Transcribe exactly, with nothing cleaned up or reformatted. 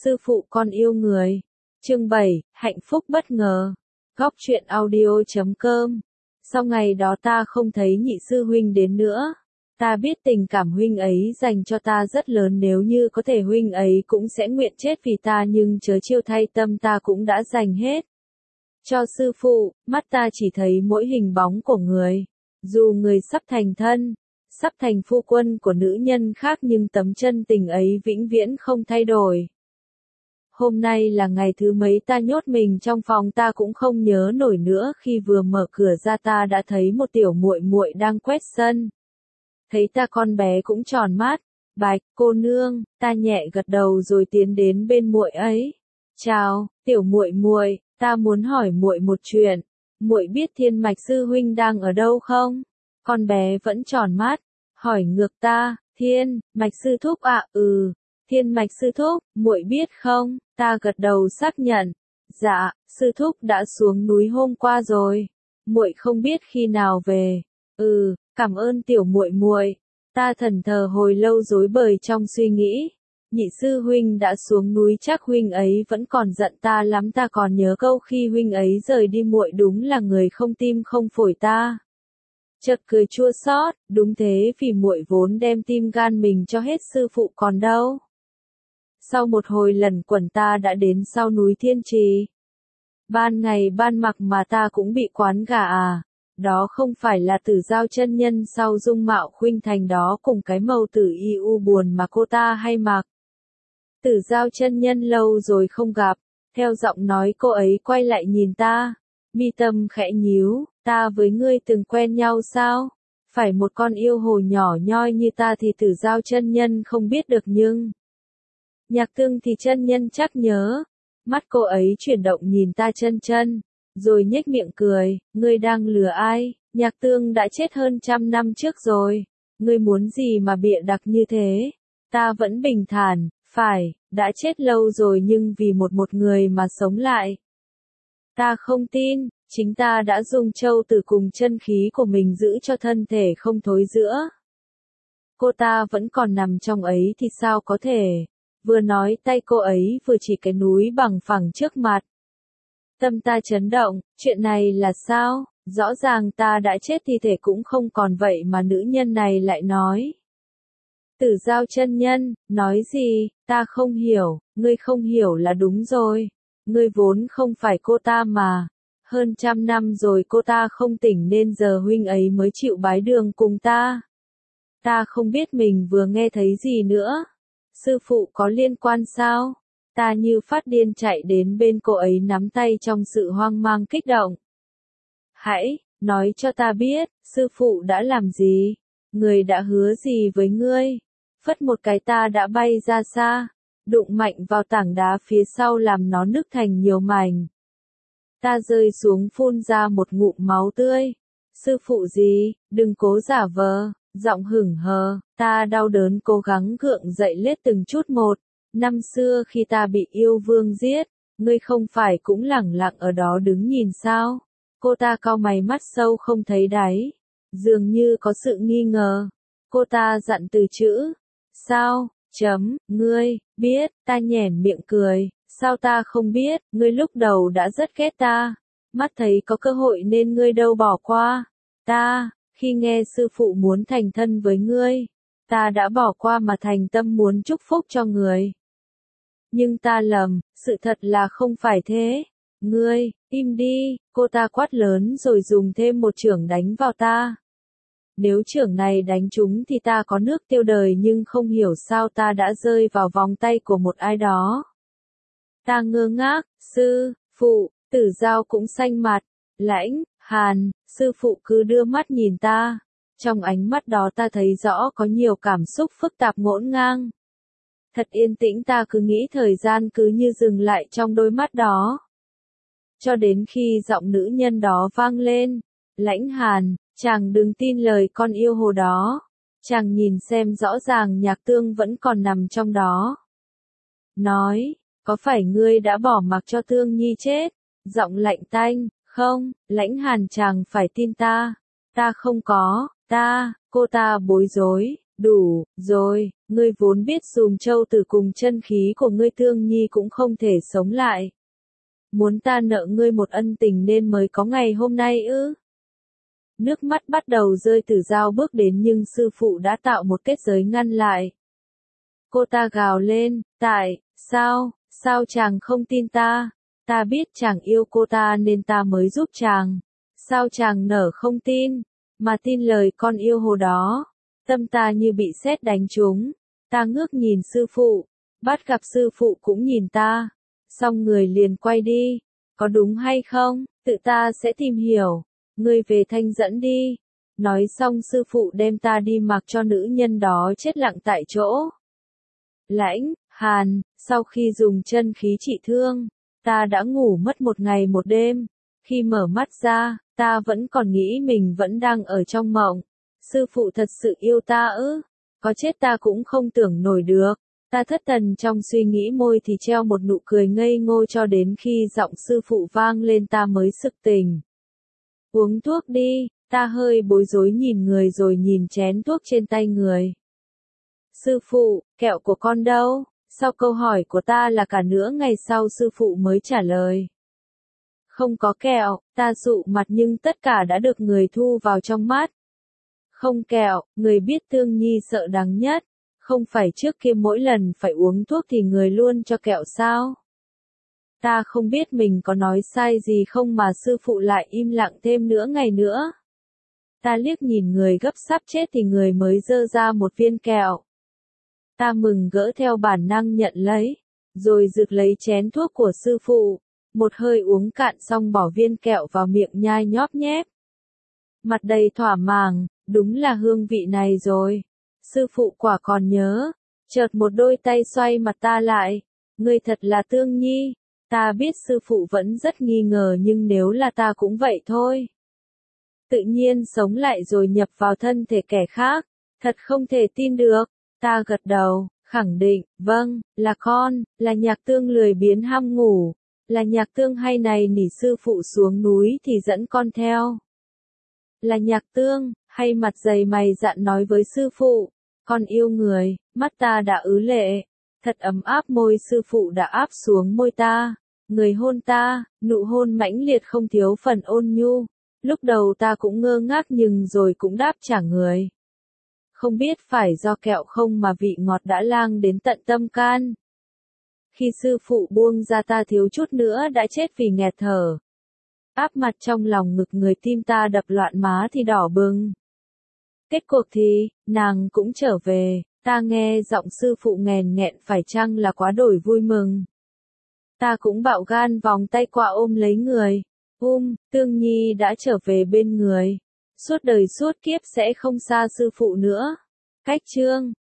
Sư phụ con yêu người. Chương bảy, hạnh phúc bất ngờ. Góc truyện audio chấm com. Sau ngày đó ta không thấy nhị sư huynh đến nữa. Ta biết tình cảm huynh ấy dành cho ta rất lớn, nếu như có thể huynh ấy cũng sẽ nguyện chết vì ta, nhưng chớ chiêu thay, tâm ta cũng đã dành hết cho sư phụ. Mắt ta chỉ thấy mỗi hình bóng của người. Dù người sắp thành thân, sắp thành phu quân của nữ nhân khác, nhưng tấm chân tình ấy vĩnh viễn không thay đổi. Hôm nay là ngày thứ mấy ta nhốt mình trong phòng, ta cũng không nhớ nổi nữa. Khi vừa mở cửa ra ta đã thấy một tiểu muội muội đang quét sân. Thấy ta, con bé cũng tròn mắt. Bạch cô nương, ta nhẹ gật đầu rồi tiến đến bên muội ấy. Chào, tiểu muội muội, ta muốn hỏi muội một chuyện. Muội biết Thiên Mạch sư huynh đang ở đâu không? Con bé vẫn tròn mắt, hỏi ngược ta. Thiên Mạch sư thúc ạ? À, ừ. Thiên Mạch sư thúc, muội biết không? Ta gật đầu xác nhận. Dạ, sư thúc đã xuống núi hôm qua rồi. Muội không biết khi nào về. Ừ, cảm ơn tiểu muội muội. Ta thẫn thờ hồi lâu rối bời trong suy nghĩ. Nhị sư huynh đã xuống núi, chắc huynh ấy vẫn còn giận ta lắm. Ta còn nhớ câu khi huynh ấy rời đi, muội đúng là người không tim không phổi. Ta chợt cười chua xót, đúng thế, vì muội vốn đem tim gan mình cho hết sư phụ còn đâu. Sau một hồi lẩn quẩn ta đã đến sau núi Thiên Trì. Ban ngày ban mặc mà ta cũng bị quán gà à. Đó không phải là Tử Giao chân nhân sau dung mạo khuynh thành đó, cùng cái màu tử y u buồn mà cô ta hay mặc. Tử Giao chân nhân lâu rồi không gặp. Theo giọng nói cô ấy quay lại nhìn ta. Mi tâm khẽ nhíu. Ta với ngươi từng quen nhau sao? Phải một con yêu hồ nhỏ nhoi như ta thì Tử Giao chân nhân không biết được, nhưng Nhạc Tương thì chân nhân chắc nhớ. Mắt cô ấy chuyển động nhìn ta chân chân, rồi nhếch miệng cười. Ngươi đang lừa ai? Nhạc Tương đã chết hơn trăm năm trước rồi. Ngươi muốn gì mà bịa đặt như thế? Ta vẫn bình thản. Phải, đã chết lâu rồi, nhưng vì một một người mà sống lại. Ta không tin. Chính ta đã dùng châu tử cùng chân khí của mình giữ cho thân thể không thối rữa. Cô ta vẫn còn nằm trong ấy thì sao có thể? Vừa nói, tay cô ấy vừa chỉ cái núi bằng phẳng trước mặt. Tâm ta chấn động, chuyện này là sao? Rõ ràng ta đã chết, thi thể cũng không còn, vậy mà nữ nhân này lại nói. Tử Giao chân nhân, nói gì? Ta không hiểu. Ngươi không hiểu là đúng rồi. Ngươi vốn không phải cô ta mà. Hơn trăm năm rồi cô ta không tỉnh, nên giờ huynh ấy mới chịu bái đường cùng ta. Ta không biết mình vừa nghe thấy gì nữa. Sư phụ có liên quan sao? Ta như phát điên chạy đến bên cô ấy, nắm tay trong sự hoang mang kích động. Hãy, nói cho ta biết, sư phụ đã làm gì? Người đã hứa gì với ngươi? Phất một cái ta đã bay ra xa, đụng mạnh vào tảng đá phía sau làm nó nứt thành nhiều mảnh. Ta rơi xuống phun ra một ngụm máu tươi. Sư phụ gì? Đừng cố giả vờ. Giọng hững hờ, ta đau đớn cố gắng gượng dậy lết từng chút một. Năm xưa khi ta bị yêu vương giết, ngươi không phải cũng lẳng lặng ở đó đứng nhìn sao? Cô ta cau mày, mắt sâu không thấy đáy, dường như có sự nghi ngờ. Cô ta dặn từ chữ. Sao? Chấm, ngươi, biết, ta nhoẻn miệng cười. Sao ta không biết, ngươi lúc đầu đã rất ghét ta. Mắt thấy có cơ hội nên ngươi đâu bỏ qua. Ta, khi nghe sư phụ muốn thành thân với ngươi, ta đã bỏ qua mà thành tâm muốn chúc phúc cho người. Nhưng ta lầm, sự thật là không phải thế. Ngươi, im đi, cô ta quát lớn rồi dùng thêm một chưởng đánh vào ta. Nếu chưởng này đánh trúng thì ta có nước tiêu đời, nhưng không hiểu sao ta đã rơi vào vòng tay của một ai đó. Ta ngơ ngác. Sư phụ. Tử Giao cũng xanh mặt. Lãnh Hàn. Sư phụ cứ đưa mắt nhìn ta. Trong ánh mắt đó ta thấy rõ có nhiều cảm xúc phức tạp ngổn ngang. Thật yên tĩnh, ta cứ nghĩ thời gian cứ như dừng lại trong đôi mắt đó. Cho đến khi giọng nữ nhân đó vang lên. Lãnh Hàn, chàng đừng tin lời con yêu hồ đó. Chàng nhìn xem, rõ ràng Nhạc Tương vẫn còn nằm trong đó. Nói, có phải ngươi đã bỏ mặc cho Tương Nhi chết? Giọng lạnh tanh. Không, Lãnh Hàn, chàng phải tin ta. Ta không có. Ta, cô ta bối rối. Đủ, rồi, ngươi vốn biết dùm châu tử cùng chân khí của ngươi Tương Nhi cũng không thể sống lại. Muốn ta nợ ngươi một ân tình nên mới có ngày hôm nay ư? Nước mắt bắt đầu rơi Tử Giao bước đến nhưng sư phụ đã tạo một kết giới ngăn lại. Cô ta gào lên, tại, sao, sao chàng không tin ta? Ta biết chàng yêu cô ta nên ta mới giúp chàng. Sao chàng nở không tin, mà tin lời con yêu hồ đó? Tâm ta như bị sét đánh trúng. Ta ngước nhìn sư phụ, bắt gặp sư phụ cũng nhìn ta. Xong người liền quay đi. Có đúng hay không, tự ta sẽ tìm hiểu. Ngươi về thanh dẫn đi. Nói xong sư phụ đem ta đi mặc cho nữ nhân đó chết lặng tại chỗ. Lãnh, hàn, sau khi dùng chân khí trị thương, ta đã ngủ mất một ngày một đêm. Khi mở mắt ra, ta vẫn còn nghĩ mình vẫn đang ở trong mộng. Sư phụ thật sự yêu ta ư? Có chết ta cũng không tưởng nổi được. Ta thất thần trong suy nghĩ, môi thì treo một nụ cười ngây ngô cho đến khi giọng sư phụ vang lên ta mới sực tỉnh. Uống thuốc đi, ta hơi bối rối nhìn người rồi nhìn chén thuốc trên tay người. Sư phụ, kẹo của con đâu? Sau câu hỏi của ta là cả nửa ngày sau sư phụ mới trả lời. Không có kẹo, ta sụ mặt nhưng tất cả đã được người thu vào trong mắt. Không kẹo, người biết Tương Nhi sợ đắng nhất. Không phải trước kia mỗi lần phải uống thuốc thì người luôn cho kẹo sao? Ta không biết mình có nói sai gì không mà sư phụ lại im lặng thêm nửa ngày nữa. Ta liếc nhìn người gấp sắp chết thì người mới giơ ra một viên kẹo. Ta mừng gỡ theo bản năng nhận lấy, rồi rực lấy chén thuốc của sư phụ, một hơi uống cạn xong bỏ viên kẹo vào miệng nhai nhóp nhép. Mặt đầy thỏa mãn, đúng là hương vị này rồi. Sư phụ quả còn nhớ, chợt một đôi tay xoay mặt ta lại. Ngươi thật là Tương Nhi. Ta biết sư phụ vẫn rất nghi ngờ nhưng nếu là ta cũng vậy thôi. Tự nhiên sống lại rồi nhập vào thân thể kẻ khác, thật không thể tin được. Ta gật đầu, khẳng định, vâng, là con, là Nhạc Tương lười biếng ham ngủ, là Nhạc Tương hay này nỉ sư phụ xuống núi thì dẫn con theo. Là Nhạc Tương, hay mặt dày mày dạn nói với sư phụ, con yêu người, mắt ta đã ứ lệ, thật ấm áp môi sư phụ đã áp xuống môi ta, người hôn ta, nụ hôn mãnh liệt không thiếu phần ôn nhu, lúc đầu ta cũng ngơ ngác nhưng rồi cũng đáp trả người. Không biết phải do kẹo không mà vị ngọt đã lang đến tận tâm can. Khi sư phụ buông ra ta thiếu chút nữa đã chết vì nghẹt thở. Áp mặt trong lòng ngực người, tim ta đập loạn, má thì đỏ bừng. Kết cuộc thì, nàng cũng trở về, ta nghe giọng sư phụ nghèn nghẹn phải chăng là quá đổi vui mừng. Ta cũng bạo gan vòng tay qua ôm lấy người. Um, Tương Nhi đã trở về bên người. Suốt đời suốt kiếp sẽ không xa sư phụ nữa. Cách chương